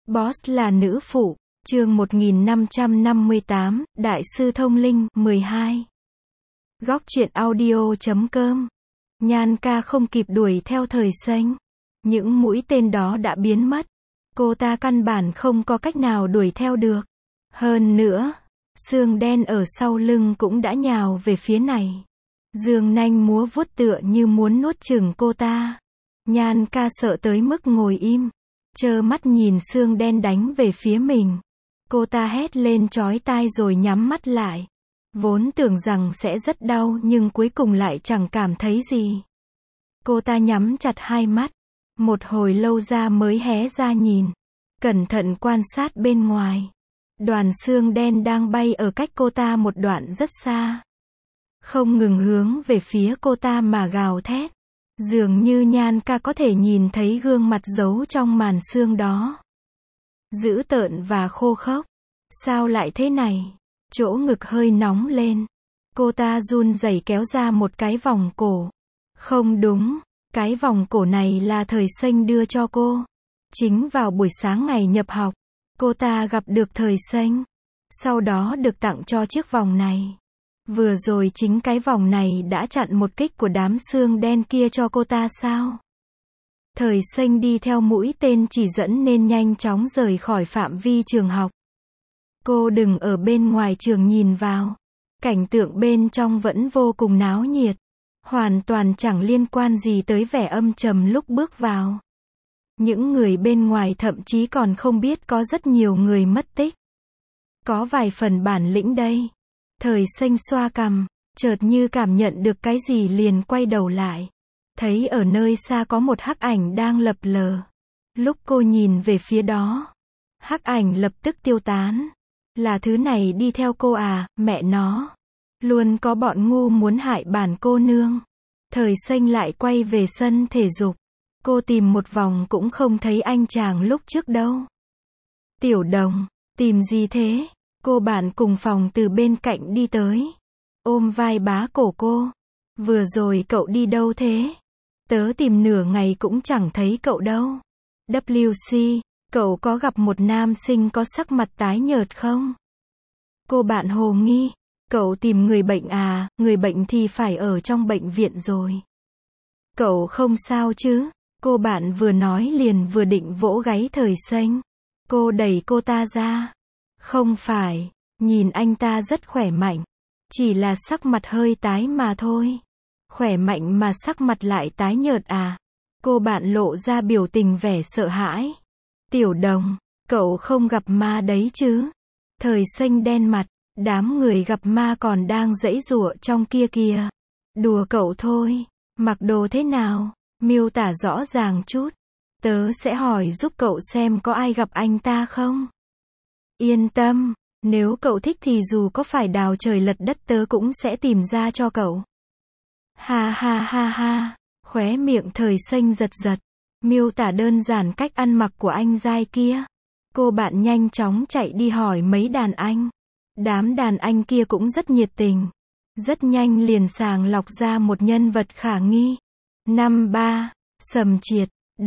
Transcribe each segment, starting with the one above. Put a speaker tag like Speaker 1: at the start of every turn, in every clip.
Speaker 1: Boss là nữ phụ. Chương 1558, Đại sư Thông Linh, 12. Góc truyện audio.com. Nhan ca không kịp đuổi theo thời xanh. Những mũi tên đó đã biến mất. Cô ta căn bản không có cách nào đuổi theo được. Hơn nữa, xương đen ở sau lưng cũng đã nhào về phía này. Dương nanh múa vuốt tựa như muốn nuốt chửng cô ta. Nhan ca sợ tới mức ngồi im, trơ mắt nhìn xương đen đánh về phía mình. Cô ta hét lên chói tai rồi nhắm mắt lại. Vốn tưởng rằng sẽ rất đau nhưng cuối cùng lại chẳng cảm thấy gì. Cô ta nhắm chặt hai mắt. Một hồi lâu ra mới hé ra nhìn. Cẩn thận quan sát bên ngoài. Đoàn xương đen đang bay ở cách cô ta một đoạn rất xa. Không ngừng hướng về phía cô ta mà gào thét. Dường như Nhan ca có thể nhìn thấy gương mặt giấu trong màn xương đó. Dữ tợn và khô khốc. Sao lại thế này? Chỗ ngực hơi nóng lên. Cô ta run rẩy kéo ra một cái vòng cổ. Không đúng, cái vòng cổ này là thời xanh đưa cho cô. Chính vào buổi sáng ngày nhập học, cô ta gặp được thời xanh. Sau đó được tặng cho chiếc vòng này. Vừa rồi chính cái vòng này đã chặn một kích của đám xương đen kia cho cô ta sao? Thời xanh đi theo mũi tên chỉ dẫn nên nhanh chóng rời khỏi phạm vi trường học. Cô đừng ở bên ngoài trường nhìn vào. Cảnh tượng bên trong vẫn vô cùng náo nhiệt. Hoàn toàn chẳng liên quan gì tới vẻ âm trầm lúc bước vào. Những người bên ngoài thậm chí còn không biết có rất nhiều người mất tích. Có vài phần bản lĩnh đây. Thời xanh xoa cằm, chợt như cảm nhận được cái gì liền quay đầu lại. Thấy ở nơi xa có một hắc ảnh đang lập lờ. Lúc cô nhìn về phía đó, hắc ảnh lập tức tiêu tán. Là thứ này đi theo cô à, mẹ nó. Luôn có bọn ngu muốn hại bản cô nương. Thời xanh lại quay về sân thể dục. Cô tìm một vòng cũng không thấy anh chàng lúc trước đâu. Tiểu Đồng, tìm gì thế? Cô bạn cùng phòng từ bên cạnh đi tới. Ôm vai bá cổ cô. Vừa rồi cậu đi đâu thế? Tớ tìm nửa ngày cũng chẳng thấy cậu đâu. WC, cậu có gặp một nam sinh có sắc mặt tái nhợt không? Cô bạn hồ nghi. Cậu tìm người bệnh à, người bệnh thì phải ở trong bệnh viện rồi. Cậu không sao chứ? Cô bạn vừa nói liền vừa định vỗ gáy thời xanh. Cô đẩy cô ta ra. Không phải, nhìn anh ta rất khỏe mạnh. Chỉ là sắc mặt hơi tái mà thôi. Khỏe mạnh mà sắc mặt lại tái nhợt à? Cô bạn lộ ra biểu tình vẻ sợ hãi. Tiểu Đồng, cậu không gặp ma đấy chứ? Thời xanh đen mặt, đám người gặp ma còn đang giãy giụa trong kia kìa. Đùa cậu thôi, mặc đồ thế nào? Miêu tả rõ ràng chút. Tớ sẽ hỏi giúp cậu xem có ai gặp anh ta không? Yên tâm, nếu cậu thích thì dù có phải đào trời lật đất tớ cũng sẽ tìm ra cho cậu. Ha ha ha ha, khóe miệng thời xanh giật giật. Miêu tả đơn giản cách ăn mặc của anh giai kia. Cô bạn nhanh chóng chạy đi hỏi mấy đàn anh. Đám đàn anh kia cũng rất nhiệt tình. Rất nhanh liền sàng lọc ra một nhân vật khả nghi. 53, Sầm Triệt.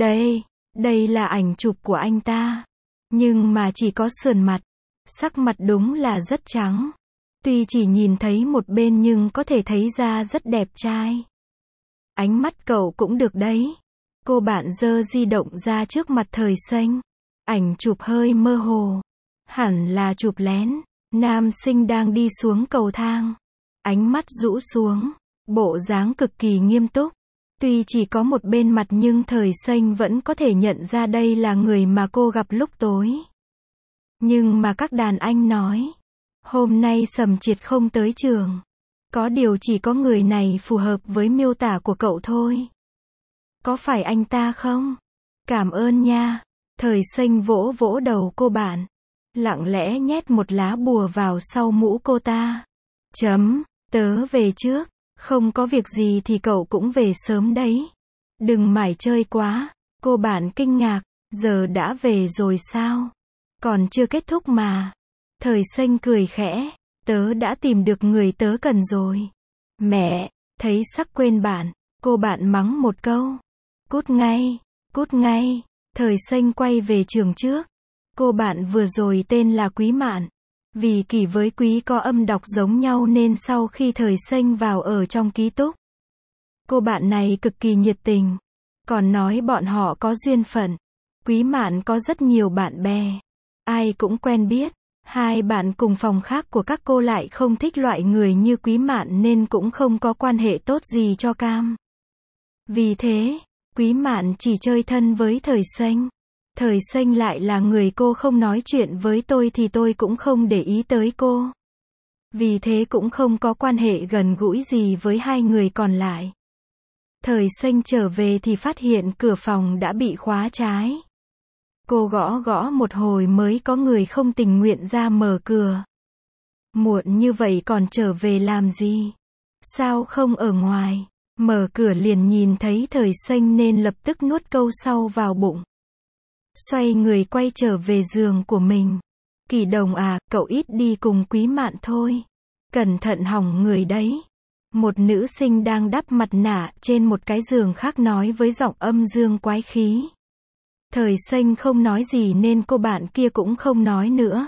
Speaker 1: Đây là ảnh chụp của anh ta. Nhưng mà chỉ có sườn mặt. Sắc mặt đúng là rất trắng. Tuy chỉ nhìn thấy một bên nhưng có thể thấy ra rất đẹp trai. Ánh mắt cậu cũng được đấy. Cô bạn giơ di động ra trước mặt thời xanh. Ảnh chụp hơi mơ hồ. Hẳn là chụp lén. Nam sinh đang đi xuống cầu thang. Ánh mắt rũ xuống. Bộ dáng cực kỳ nghiêm túc. Tuy chỉ có một bên mặt nhưng thời xanh vẫn có thể nhận ra đây là người mà cô gặp lúc tối. Nhưng mà các đàn anh nói. Hôm nay Sầm Triệt không tới trường. Có điều chỉ có người này phù hợp với miêu tả của cậu thôi. Có phải anh ta không? Cảm ơn nha. Thời xanh vỗ vỗ đầu cô bạn. Lặng lẽ nhét một lá bùa vào sau mũ cô ta. Tớ về trước. Không có việc gì thì cậu cũng về sớm đấy. Đừng mải chơi quá. Cô bạn kinh ngạc. Giờ đã về rồi sao? Còn chưa kết thúc mà. Thời xanh cười khẽ. Tớ đã tìm được người tớ cần rồi. Mẹ, thấy sắp quên bạn. Cô bạn mắng một câu. Cút ngay. Thời xanh quay về trường trước. Cô bạn vừa rồi tên là Quý Mạn. Vì Kỷ với Quý có âm đọc giống nhau nên sau khi Thời Xanh vào ở trong ký túc, cô bạn này cực kỳ nhiệt tình. Còn nói bọn họ có duyên phận. Quý Mạn có rất nhiều bạn bè. Ai cũng quen biết. Hai bạn cùng phòng khác của các cô lại không thích loại người như Quý Mạn nên cũng không có quan hệ tốt gì cho cam. Vì thế, Quý Mạn chỉ chơi thân với Thời Xanh. Thời Xanh lại là người cô không nói chuyện với tôi thì tôi cũng không để ý tới cô. Vì thế cũng không có quan hệ gần gũi gì với hai người còn lại. Thời Xanh trở về thì phát hiện cửa phòng đã bị khóa trái. Cô gõ gõ một hồi mới có người không tình nguyện ra mở cửa. Muộn như vậy còn trở về làm gì? Sao không ở ngoài? Mở cửa liền nhìn thấy Thời Xanh nên lập tức nuốt câu sau vào bụng. Xoay người quay trở về giường của mình. Kỳ Đồng à, cậu ít đi cùng Quý Mạn thôi. Cẩn thận hỏng người đấy. Một nữ sinh đang đắp mặt nạ trên một cái giường khác nói với giọng âm dương quái khí. Thời Xanh không nói gì nên cô bạn kia cũng không nói nữa.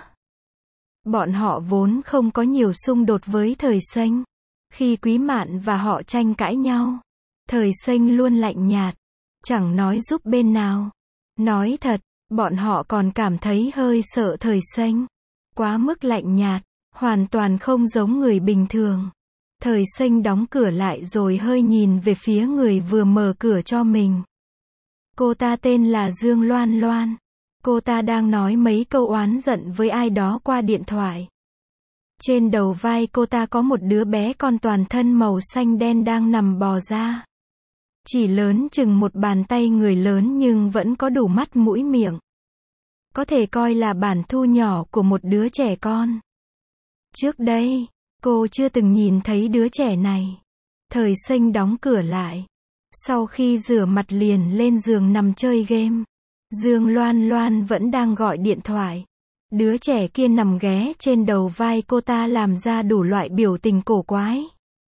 Speaker 1: Bọn họ vốn không có nhiều xung đột với Thời Xanh. Khi Quý Mạn và họ tranh cãi nhau, Thời Xanh luôn lạnh nhạt, chẳng nói giúp bên nào. Nói thật, bọn họ còn cảm thấy hơi sợ Thời Xanh. Quá mức lạnh nhạt, hoàn toàn không giống người bình thường. Thời Xanh đóng cửa lại rồi hơi nhìn về phía người vừa mở cửa cho mình. Cô ta tên là Dương Loan Loan. Cô ta đang nói mấy câu oán giận với ai đó qua điện thoại. Trên đầu vai cô ta có một đứa bé con toàn thân màu xanh đen đang nằm bò ra. Chỉ lớn chừng một bàn tay người lớn nhưng vẫn có đủ mắt mũi miệng. Có thể coi là bản thu nhỏ của một đứa trẻ con. Trước đây, cô chưa từng nhìn thấy đứa trẻ này. Thời Xanh đóng cửa lại. Sau khi rửa mặt liền lên giường nằm chơi game. Dương Loan Loan vẫn đang gọi điện thoại. Đứa trẻ kia nằm ghé trên đầu vai cô ta làm ra đủ loại biểu tình cổ quái.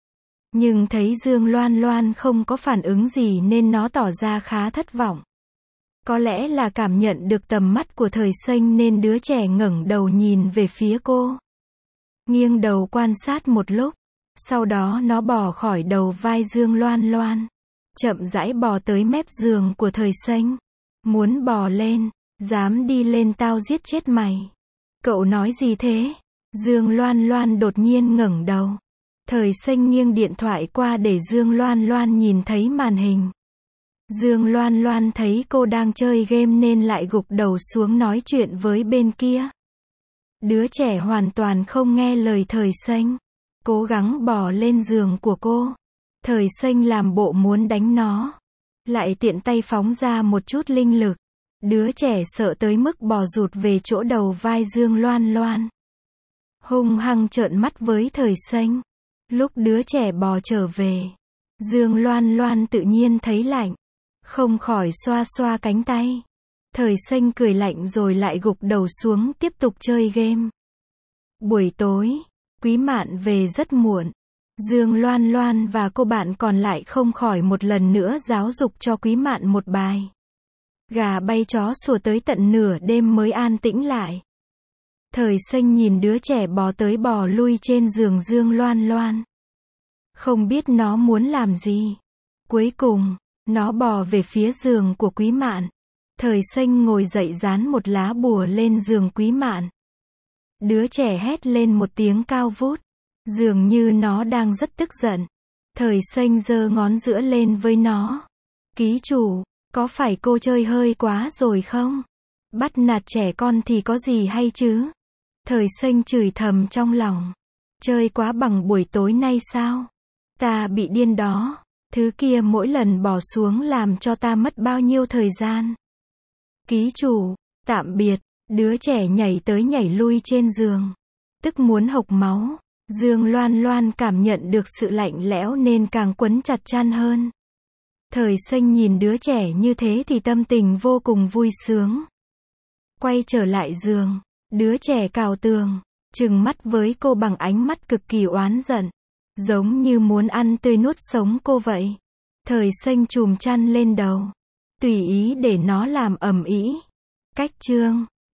Speaker 1: Nhưng thấy Dương Loan Loan không có phản ứng gì nên nó tỏ ra khá thất vọng. Có lẽ là cảm nhận được tầm mắt của Thời Xanh nên đứa trẻ ngẩng đầu nhìn về phía cô. Nghiêng đầu quan sát một lúc. Sau đó nó bò khỏi đầu vai Dương Loan Loan. Chậm rãi bò tới mép giường của Thời Xanh. Muốn bò lên, dám đi lên tao giết chết mày. Cậu nói gì thế? Dương Loan Loan đột nhiên ngẩng đầu. Thời Xanh nghiêng điện thoại qua để Dương Loan Loan nhìn thấy màn hình. Dương Loan Loan thấy cô đang chơi game nên lại gục đầu xuống nói chuyện với bên kia. Đứa trẻ hoàn toàn không nghe lời Thời Xanh. Cố gắng bò lên giường của cô. Thời Xanh làm bộ muốn đánh nó. Lại tiện tay phóng ra một chút linh lực. Đứa trẻ sợ tới mức bò rụt về chỗ đầu vai Dương Loan Loan. Hung hăng trợn mắt với Thời Xanh. Lúc đứa trẻ bò trở về, Dương Loan Loan tự nhiên thấy lạnh. Không khỏi xoa xoa cánh tay. Thời Xanh cười lạnh rồi lại gục đầu xuống tiếp tục chơi game. Buổi tối, Quý Mạn về rất muộn. Dương Loan Loan và cô bạn còn lại không khỏi một lần nữa giáo dục cho Quý Mạn một bài. Gà bay chó sủa tới tận nửa đêm mới an tĩnh lại. Thời Xanh nhìn đứa trẻ bò tới bò lui trên giường Dương Loan Loan. Không biết nó muốn làm gì. Cuối cùng, nó bò về phía giường của Quý Mạn. Thời Xanh ngồi dậy dán một lá bùa lên giường Quý Mạn. Đứa trẻ hét lên một tiếng cao vút. Dường như nó đang rất tức giận. Thời Xanh giơ ngón giữa lên với nó. Ký chủ, có phải cô chơi hơi quá rồi không? Bắt nạt trẻ con thì có gì hay chứ? Thời Xanh chửi thầm trong lòng. Chơi quá bằng buổi tối nay sao? Ta bị điên đó. Thứ kia mỗi lần bỏ xuống làm cho ta mất bao nhiêu thời gian. Ký chủ, tạm biệt. Đứa trẻ nhảy tới nhảy lui trên giường. Tức muốn hộc máu. Dương Loan Loan cảm nhận được sự lạnh lẽo nên càng quấn chặt chăn hơn. Thời Xanh nhìn đứa trẻ như thế thì tâm tình vô cùng vui sướng. Quay trở lại giường, đứa trẻ cào tường, trừng mắt với cô bằng ánh mắt cực kỳ oán giận. Giống như muốn ăn tươi nuốt sống cô vậy. Thời Xanh chùm chăn lên đầu. Tùy ý để nó làm ầm ĩ. Cách chương